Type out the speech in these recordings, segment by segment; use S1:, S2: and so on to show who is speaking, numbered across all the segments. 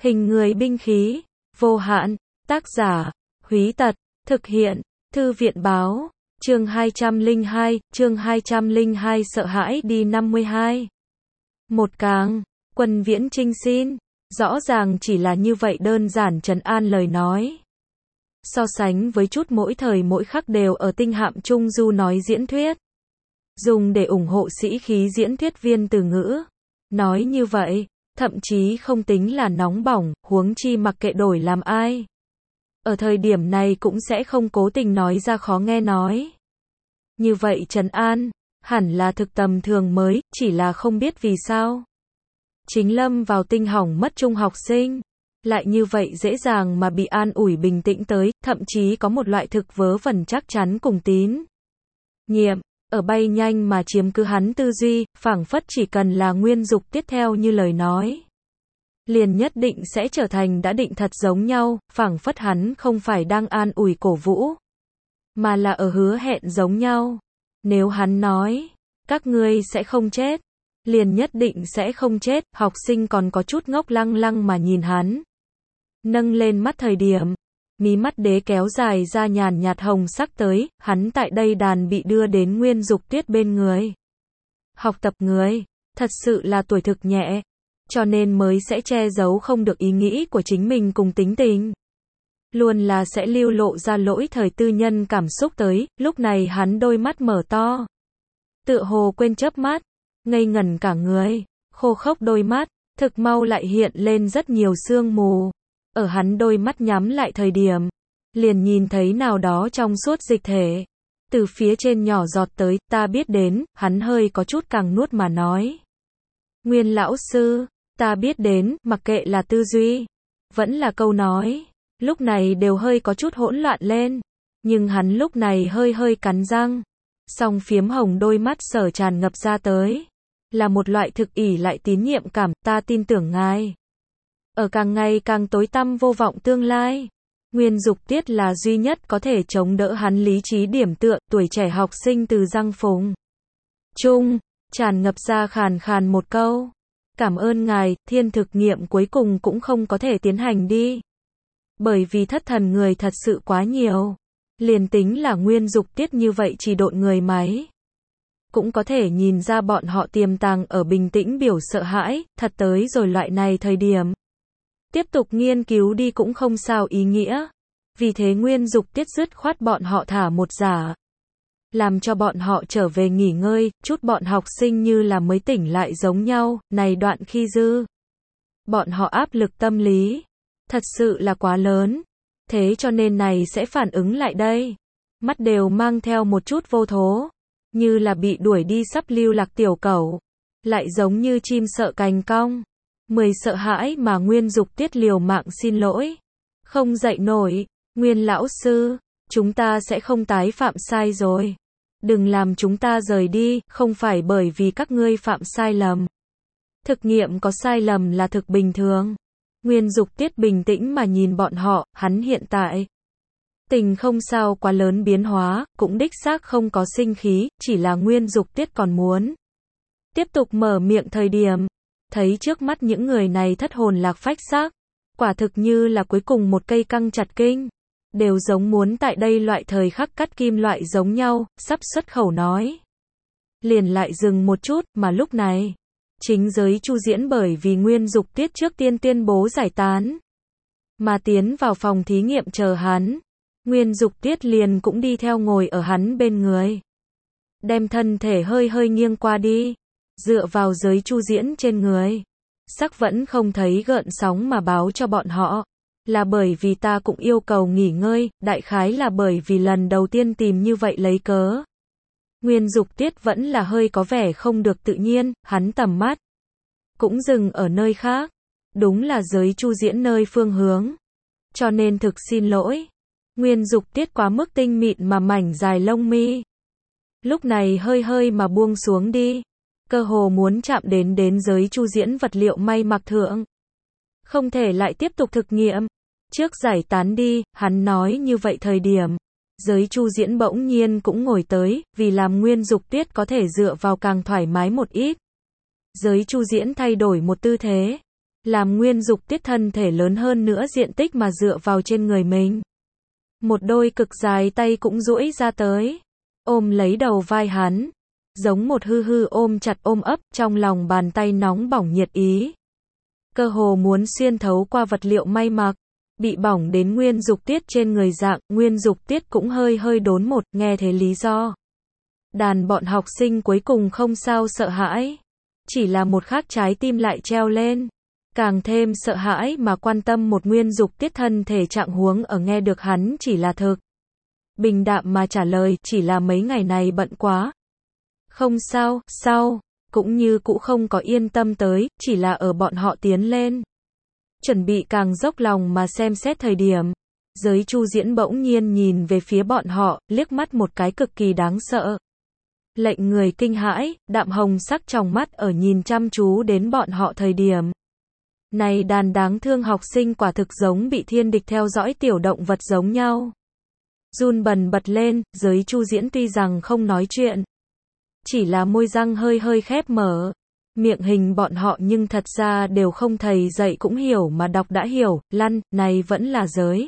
S1: Hình người binh khí, vô hạn, tác giả, Húy Tật, thực hiện, Thư viện báo, chương 202, sợ hãi đi 52. Một càng, Quân Viễn Trinh xin, rõ ràng chỉ là như vậy đơn giản trấn an lời nói. So sánh với chút mỗi thời mỗi khắc đều ở tinh hạm trung du nói diễn thuyết. Dùng để ủng hộ sĩ khí diễn thuyết viên từ ngữ. Nói như vậy, thậm chí không tính là nóng bỏng, huống chi mặc kệ đổi làm ai. Ở thời điểm này cũng sẽ không cố tình nói ra khó nghe nói. Như vậy trấn an, hẳn là thực tầm thường mới, chỉ là không biết vì sao. Chính lâm vào tinh hỏng mất trung học sinh. Lại như vậy dễ dàng mà bị an ủi bình tĩnh tới, thậm chí có một loại thực vớ vẩn chắc chắn cùng tín nhiệm, ở bay nhanh mà chiếm cứ hắn tư duy, phảng phất chỉ cần là nguyên dục tiếp theo như lời nói. Liền nhất định sẽ trở thành đã định thật giống nhau, phảng phất hắn không phải đang an ủi cổ vũ, mà là ở hứa hẹn giống nhau. Nếu hắn nói, các ngươi sẽ không chết, liền nhất định sẽ không chết, học sinh còn có chút ngốc lăng lăng mà nhìn hắn. Nâng lên mắt thời điểm, mí mắt đế kéo dài ra nhàn nhạt hồng sắc tới, hắn tại đây đàn bị đưa đến Nguyên Dục Tuyết bên người. Học tập người, thật sự là tuổi thực nhẹ, cho nên mới sẽ che giấu không được ý nghĩ của chính mình cùng tính tình. Luôn là sẽ lưu lộ ra lỗi thời tư nhân cảm xúc tới, lúc này hắn đôi mắt mở to. Tựa hồ quên chớp mắt, ngây ngẩn cả người, khô khốc đôi mắt, thực mau lại hiện lên rất nhiều sương mù. Ở hắn đôi mắt nhắm lại thời điểm, liền nhìn thấy nào đó trong suốt dịch thể. Từ phía trên nhỏ giọt tới, ta biết đến, hắn hơi có chút càng nuốt mà nói. Nguyên lão sư, ta biết đến, mặc kệ là tư duy, vẫn là câu nói, lúc này đều hơi có chút hỗn loạn lên. Nhưng hắn lúc này hơi cắn răng, song phiếm hồng đôi mắt sở tràn ngập ra tới. Là một loại thực ỷ lại tín nhiệm cảm, ta tin tưởng ngài. Ở càng ngày càng tối tăm vô vọng tương lai, Nguyên Dục Tiết là duy nhất có thể chống đỡ hắn lý trí điểm tựa, tuổi trẻ học sinh từ răng phùng chung, tràn ngập ra khàn khàn một câu. Cảm ơn ngài, thiên thực nghiệm cuối cùng cũng không có thể tiến hành đi. Bởi vì thất thần người thật sự quá nhiều. Liền tính là Nguyên Dục Tiết như vậy chỉ độn người máy. Cũng có thể nhìn ra bọn họ tiềm tàng ở bình tĩnh biểu sợ hãi, thật tới rồi loại này thời điểm. Tiếp tục nghiên cứu đi cũng không sao ý nghĩa. Vì thế Nguyên Dục Tiết dứt khoát bọn họ thả một giả. Làm cho bọn họ trở về nghỉ ngơi, chút bọn học sinh như là mới tỉnh lại giống nhau, này đoạn khi dư. Bọn họ áp lực tâm lý. Thật sự là quá lớn. Thế cho nên này sẽ phản ứng lại đây. Mắt đều mang theo một chút vô thố. Như là bị đuổi đi sắp lưu lạc tiểu cẩu. Lại giống như chim sợ cành cong. 10 sợ hãi mà Nguyên Dục Tiết liều mạng xin lỗi. Không dậy nổi. Nguyên lão sư, chúng ta sẽ không tái phạm sai rồi. Đừng làm chúng ta rời đi, không phải bởi vì các ngươi phạm sai lầm. Thực nghiệm có sai lầm là thực bình thường. Nguyên Dục Tiết bình tĩnh mà nhìn bọn họ, hắn hiện tại. Tình không sao quá lớn biến hóa, cũng đích xác không có sinh khí, chỉ là Nguyên Dục Tiết còn muốn. Tiếp tục mở miệng thời điểm. Thấy trước mắt những người này thất hồn lạc phách xác. Quả thực như là cuối cùng một cây căng chặt kinh. Đều giống muốn tại đây loại thời khắc cắt kim loại giống nhau, sắp xuất khẩu nói. Liền lại dừng một chút, mà lúc này. Chính giới Chu Diễn bởi vì Nguyên Dục Tiết trước tiên tuyên bố giải tán. Mà tiến vào phòng thí nghiệm chờ hắn. Nguyên Dục Tiết liền cũng đi theo ngồi ở hắn bên người. Đem thân thể hơi nghiêng qua đi. Dựa vào giới Chu Diễn trên người. Sắc vẫn không thấy gợn sóng mà báo cho bọn họ. Là bởi vì ta cũng yêu cầu nghỉ ngơi, đại khái là bởi vì lần đầu tiên tìm như vậy lấy cớ. Nguyên Dục Tiết vẫn là hơi có vẻ không được tự nhiên, hắn tầm mắt. Cũng dừng ở nơi khác. Đúng là giới Chu Diễn nơi phương hướng. Cho nên thực xin lỗi. Nguyên Dục Tiết quá mức tinh mịn mà mảnh dài lông mi. Lúc này hơi mà buông xuống đi. Cơ hồ muốn chạm đến giới Chu Diễn vật liệu may mặc thượng. Không thể lại tiếp tục thực nghiệm. Trước giải tán đi, hắn nói như vậy thời điểm. Giới Chu Diễn bỗng nhiên cũng ngồi tới, vì làm Nguyên Dục Tiết có thể dựa vào càng thoải mái một ít. Giới Chu Diễn thay đổi một tư thế. làm Nguyên Dục Tiết thân thể lớn hơn nữa diện tích mà dựa vào trên người mình. Một đôi cực dài tay cũng duỗi ra tới, ôm lấy đầu vai hắn, giống một hư hư ôm chặt ôm ấp, trong lòng bàn tay nóng bỏng nhiệt ý. Cơ hồ muốn xuyên thấu qua vật liệu may mặc, bị bỏng đến Nguyên Dục Tiết trên người dạng, Nguyên Dục Tiết cũng hơi hơi đốn một, nghe thế lý do. Đàn bọn học sinh cuối cùng không sao sợ hãi, chỉ là một khắc trái tim lại treo lên. Càng thêm sợ hãi mà quan tâm một Nguyên Dục Tiết thân thể trạng huống ở nghe được hắn chỉ là thực. Bình đạm mà trả lời, chỉ là mấy ngày này bận quá. Không sao, sao, cũng như cũ không có yên tâm tới, chỉ là ở bọn họ tiến lên. Chuẩn bị càng dốc lòng mà xem xét thời điểm. Giới Chu Diễn bỗng nhiên nhìn về phía bọn họ, liếc mắt một cái cực kỳ đáng sợ. Lệnh người kinh hãi, đạm hồng sắc trong mắt ở nhìn chăm chú đến bọn họ thời điểm. Này đàn đáng thương học sinh quả thực giống bị thiên địch theo dõi tiểu động vật giống nhau. Run bần bật lên, Giới Chu Diễn tuy rằng không nói chuyện, chỉ là môi răng hơi hơi khép mở. Miệng hình bọn họ nhưng thật ra đều không thầy dạy cũng hiểu mà đọc đã hiểu, lăn, này vẫn là Giới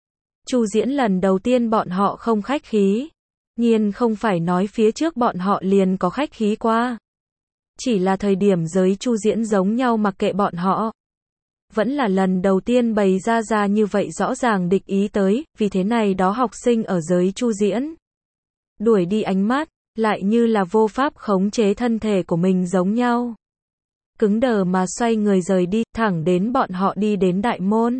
S1: Chu Diễn lần đầu tiên bọn họ không khách khí. Nhiên không phải nói phía trước bọn họ liền có khách khí qua. Chỉ là thời điểm Giới Chu Diễn giống nhau mặc kệ bọn họ. Vẫn là lần đầu tiên bày ra như vậy rõ ràng địch ý tới, vì thế này đó học sinh ở Giới Chu Diễn đuổi đi ánh mắt, lại như là vô pháp khống chế thân thể của mình giống nhau. Cứng đờ mà xoay người rời đi, thẳng đến bọn họ đi đến đại môn.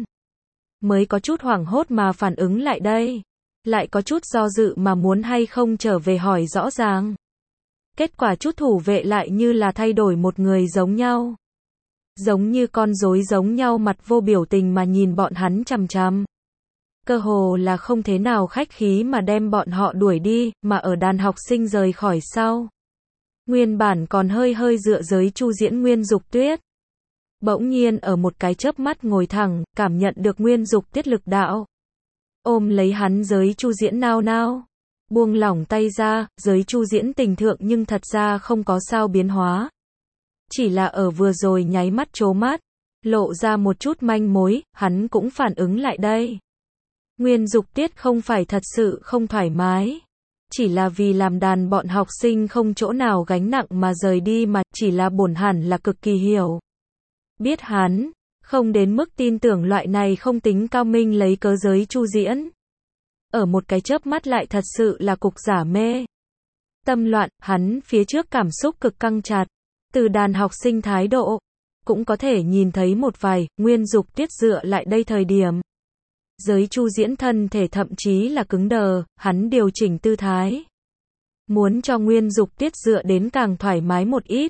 S1: Mới có chút hoảng hốt mà phản ứng lại đây. Lại có chút do dự mà muốn hay không trở về hỏi rõ ràng. Kết quả chút thủ vệ lại như là thay đổi một người giống nhau. Giống như con rối giống nhau mặt vô biểu tình mà nhìn bọn hắn chằm chằm. Cơ hồ là không thế nào khách khí mà đem bọn họ đuổi đi, mà ở đàn học sinh rời khỏi sau. Nguyên bản còn hơi hơi dựa Giới Chu Diễn Nguyên Dục Tuyết. Bỗng nhiên ở một cái chớp mắt ngồi thẳng, cảm nhận được Nguyên Dục Tiết lực đạo. Ôm lấy hắn Giới Chu Diễn nao nao. Buông lỏng tay ra, Giới Chu Diễn tình thượng nhưng thật ra không có sao biến hóa. Chỉ là ở vừa rồi nháy mắt trố mắt, lộ ra một chút manh mối, hắn cũng phản ứng lại đây. Nguyên Dục Tiết không phải thật sự không thoải mái. Chỉ là vì làm đàn bọn học sinh không chỗ nào gánh nặng mà rời đi mà, chỉ là bổn hẳn là cực kỳ hiểu. Biết hắn, không đến mức tin tưởng loại này không tính cao minh lấy cớ Giới Chu Diễn. Ở một cái chớp mắt lại thật sự là cục giả mê. Tâm loạn, hắn phía trước cảm xúc cực căng chặt. Từ đàn học sinh thái độ, cũng có thể nhìn thấy một vài, Nguyên Dục Tiết dựa lại đây thời điểm. Giới Chu Diễn thân thể thậm chí là cứng đờ, hắn điều chỉnh tư thái. Muốn cho Nguyên Dục Tiết dựa đến càng thoải mái một ít.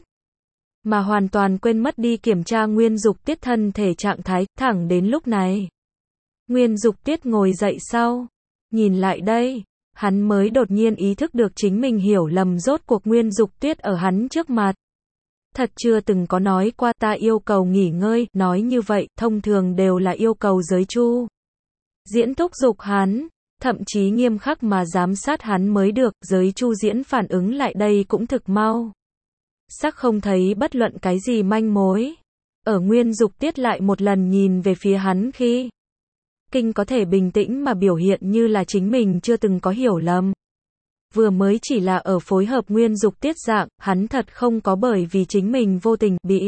S1: Mà hoàn toàn quên mất đi kiểm tra Nguyên Dục Tiết thân thể trạng thái, thẳng đến lúc này. Nguyên Dục Tiết ngồi dậy sau. Nhìn lại đây, hắn mới đột nhiên ý thức được chính mình hiểu lầm rốt cuộc Nguyên Dục Tiết ở hắn trước mặt. Thật chưa từng có nói qua ta yêu cầu nghỉ ngơi, nói như vậy, thông thường đều là yêu cầu Giới Chu Diễn thúc giục hắn, thậm chí nghiêm khắc mà giám sát hắn mới được, Giới Chu Diễn phản ứng lại đây cũng thực mau. Sắc không thấy bất luận cái gì manh mối. Ở Nguyên Dục Tiết lại một lần nhìn về phía hắn khi kinh có thể bình tĩnh mà biểu hiện như là chính mình chưa từng có hiểu lầm. Vừa mới chỉ là ở phối hợp Nguyên Dục Tiết dạng, hắn thật không có bởi vì chính mình vô tình bị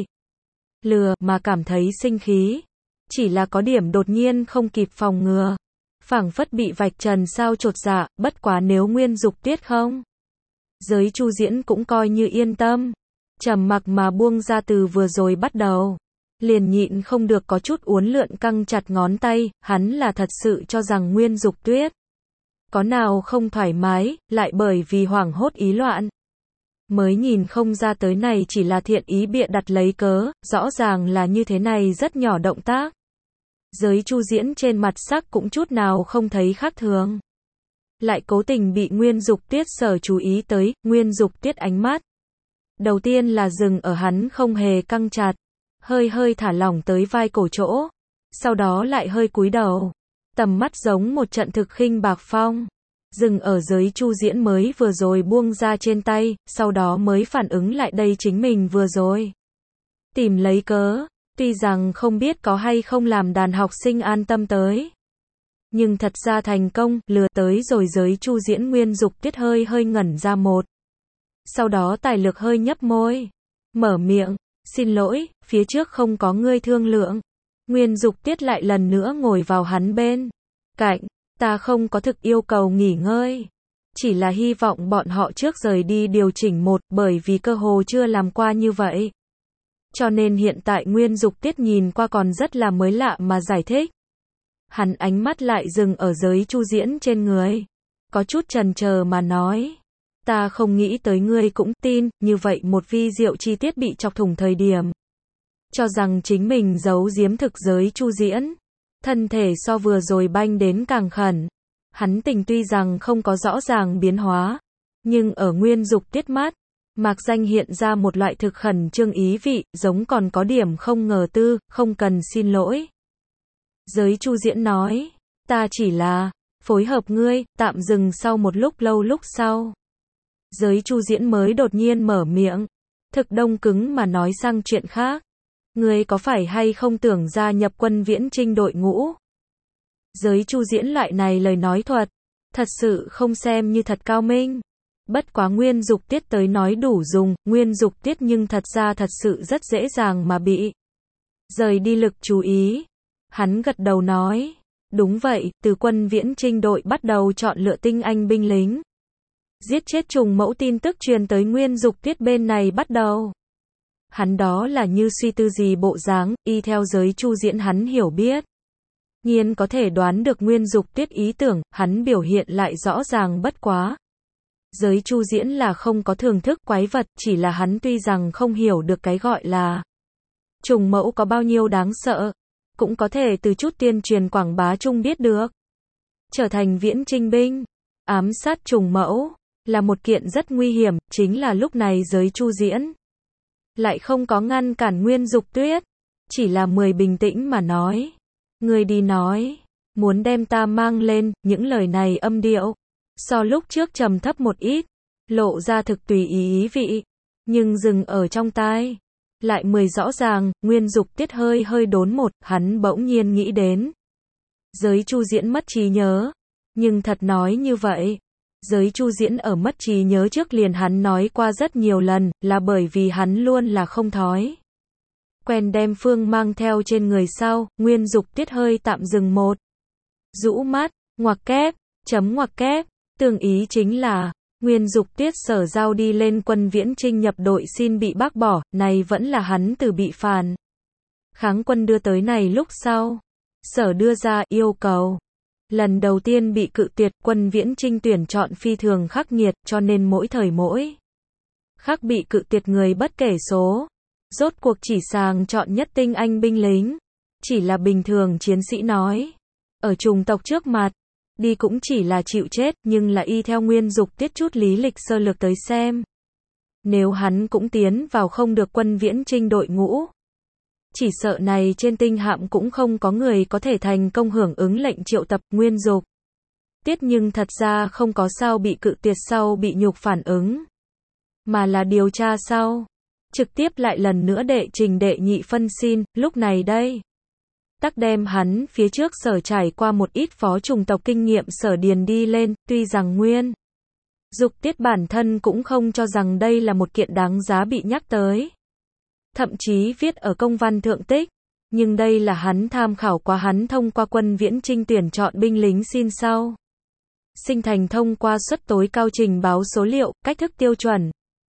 S1: lừa mà cảm thấy sinh khí. Chỉ là có điểm đột nhiên không kịp phòng ngừa. Phảng phất bị vạch trần sao chột dạ, bất quá nếu Nguyên Dục Tiết không. Giới Chu Diễn cũng coi như yên tâm. Trầm mặc mà buông ra từ vừa rồi bắt đầu. Liền nhịn không được có chút uốn lượn căng chặt ngón tay, hắn là thật sự cho rằng Nguyên Dục Tuyết có nào không thoải mái, lại bởi vì hoảng hốt ý loạn. Mới nhìn không ra tới này chỉ là thiện ý bịa đặt lấy cớ, rõ ràng là như thế này rất nhỏ động tác. Giới Chu Diễn trên mặt sắc cũng chút nào không thấy khác thường. Lại cố tình bị Nguyên Dục Tiết sở chú ý tới, Nguyên Dục Tiết ánh mắt. Đầu tiên là dừng ở hắn không hề căng chặt, hơi hơi thả lỏng tới vai cổ chỗ. Sau đó lại hơi cúi đầu. Tầm mắt giống một trận thực khinh bạc phong. Dừng ở Giới Chu Diễn mới vừa rồi buông ra trên tay, sau đó mới phản ứng lại đây chính mình vừa rồi tìm lấy cớ. Tuy rằng không biết có hay không làm đàn học sinh an tâm tới. Nhưng thật ra thành công, lừa tới rồi Giới Chu Diễn. Nguyên Dục Tuyết hơi hơi ngẩn ra một. Sau đó tài lực hơi nhấp môi. Mở miệng, xin lỗi, phía trước không có ngươi thương lượng. Nguyên Dục Tuyết lại lần nữa ngồi vào hắn bên cạnh. Ta không có thực yêu cầu nghỉ ngơi. Chỉ là hy vọng bọn họ trước rời đi điều chỉnh một, bởi vì cơ hồ chưa làm qua như vậy. Cho nên hiện tại Nguyên Dục Tuyết nhìn qua còn rất là mới lạ mà giải thích. Hắn ánh mắt lại dừng ở Giới Chu Diễn trên người. Có chút chần chờ mà nói. Ta không nghĩ tới ngươi cũng tin, như vậy một vi diệu chi tiết bị chọc thủng thời điểm. Cho rằng chính mình giấu giếm thực Giới Chu Diễn. Thân thể so vừa rồi banh đến càng khẩn. Hắn tình tuy rằng không có rõ ràng biến hóa. Nhưng ở Nguyên Dục Tuyết mắt, mạc danh hiện ra một loại thực khẩn trương ý vị, giống còn có điểm không ngờ tư, không cần xin lỗi. Giới Chu Diễn nói, ta chỉ là phối hợp ngươi, tạm dừng sau một lúc lâu lúc sau. Giới Chu Diễn mới đột nhiên mở miệng, thực đông cứng mà nói sang chuyện khác. Ngươi có phải hay không tưởng gia nhập Quân Viễn Chinh đội ngũ? Giới Chu Diễn loại này lời nói thuật, thật sự không xem như thật cao minh. Bất quá Nguyên Dục Tuyết tới nói đủ dùng, Nguyên Dục Tuyết nhưng thật ra thật sự rất dễ dàng mà bị rời đi lực chú ý. Hắn gật đầu nói, đúng vậy, từ Quân Viễn Chinh đội bắt đầu chọn lựa tinh anh binh lính. Giết chết trùng mẫu tin tức truyền tới Nguyên Dục Tuyết bên này bắt đầu. Hắn đó là như suy tư gì bộ dáng, y theo Giới Chu Diễn hắn hiểu biết. Nhiên có thể đoán được Nguyên Dục Tuyết ý tưởng, hắn biểu hiện lại rõ ràng bất quá. Giới Chu Diễn là không có thưởng thức quái vật, chỉ là hắn tuy rằng không hiểu được cái gọi là trùng mẫu có bao nhiêu đáng sợ, cũng có thể từ chút tuyên truyền quảng bá chung biết được. Trở thành viễn trinh binh, ám sát trùng mẫu, là một kiện rất nguy hiểm, chính là lúc này Giới Chu Diễn lại không có ngăn cản Nguyên Dục Tuyết, chỉ là bình tĩnh mà nói. Người đi nói, muốn đem ta mang lên, những lời này âm điệu. So lúc trước trầm thấp một ít, lộ ra thực tùy ý vị, nhưng dừng ở trong tai. Lại rõ ràng, Nguyên Dục Tuyết hơi hơi đốn một, hắn bỗng nhiên nghĩ đến. Giới Chu Diễn mất trí nhớ, nhưng thật nói như vậy. Giới Chu Diễn ở mất trí nhớ trước liền hắn nói qua rất nhiều lần, là bởi vì hắn luôn là không thói quen đem Phương mang theo trên người sau. Nguyên Dục Tuyết hơi tạm dừng một, rũ mắt, ngoặc kép, chấm ngoặc kép, tương ý chính là, Nguyên Dục Tuyết sở giao đi lên Quân Viễn Chinh nhập đội xin bị bác bỏ, này vẫn là hắn từ bị phản kháng quân đưa tới này lúc sau. Sở đưa ra yêu cầu, lần đầu tiên bị cự tuyệt. Quân Viễn Chinh tuyển chọn phi thường khắc nghiệt, cho nên mỗi thời mỗi khắc bị cự tuyệt người bất kể số. Rốt cuộc chỉ sàng chọn nhất tinh anh binh lính. Chỉ là bình thường chiến sĩ nói, ở trùng tộc trước mặt, đi cũng chỉ là chịu chết, nhưng là y theo Nguyên Dục Tuyết chút lý lịch sơ lược tới xem. Nếu hắn cũng tiến vào không được Quân Viễn Chinh đội ngũ, chỉ sợ này trên tinh hạm cũng không có người có thể thành công hưởng ứng lệnh triệu tập. Nguyên Dục Tuyết nhưng thật ra không có sao bị cự tuyệt sau bị nhục phản ứng, mà là điều tra sau. Trực tiếp lại lần nữa đệ trình đệ nhị phân xin, lúc này đây. Tắc đem hắn phía trước sở trải qua một ít phó trùng tộc kinh nghiệm sở điền đi lên, tuy rằng Nguyên Dục Tuyết bản thân cũng không cho rằng đây là một kiện đáng giá bị nhắc tới. Thậm chí viết ở công văn thượng tích, nhưng đây là hắn tham khảo qua hắn thông qua Quân Viễn Chinh tuyển chọn binh lính xin sau. Sinh thành thông qua suất tối cao trình báo số liệu, cách thức tiêu chuẩn.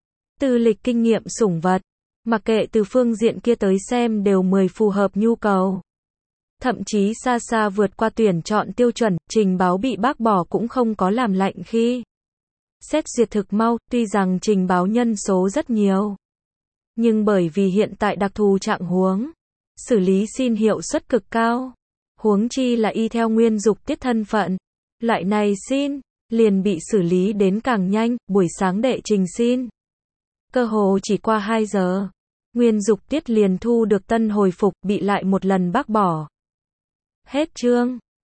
S1: Tư lịch kinh nghiệm sủng vật, mặc kệ từ phương diện kia tới xem đều phù hợp nhu cầu. Thậm chí xa xa vượt qua tuyển chọn tiêu chuẩn, trình báo bị bác bỏ cũng không có làm lạnh khi. Xét duyệt thực mau, tuy rằng trình báo nhân số rất nhiều. Nhưng bởi vì hiện tại đặc thù trạng huống, xử lý xin hiệu suất cực cao. Huống chi là y theo Nguyên Dục Tuyết thân phận. Loại này xin, liền bị xử lý đến càng nhanh, buổi sáng đệ trình xin. Cơ hồ chỉ qua 2 giờ, Nguyên Dục Tuyết liền thu được tân hồi phục, bị lại một lần bác bỏ. Hết chương.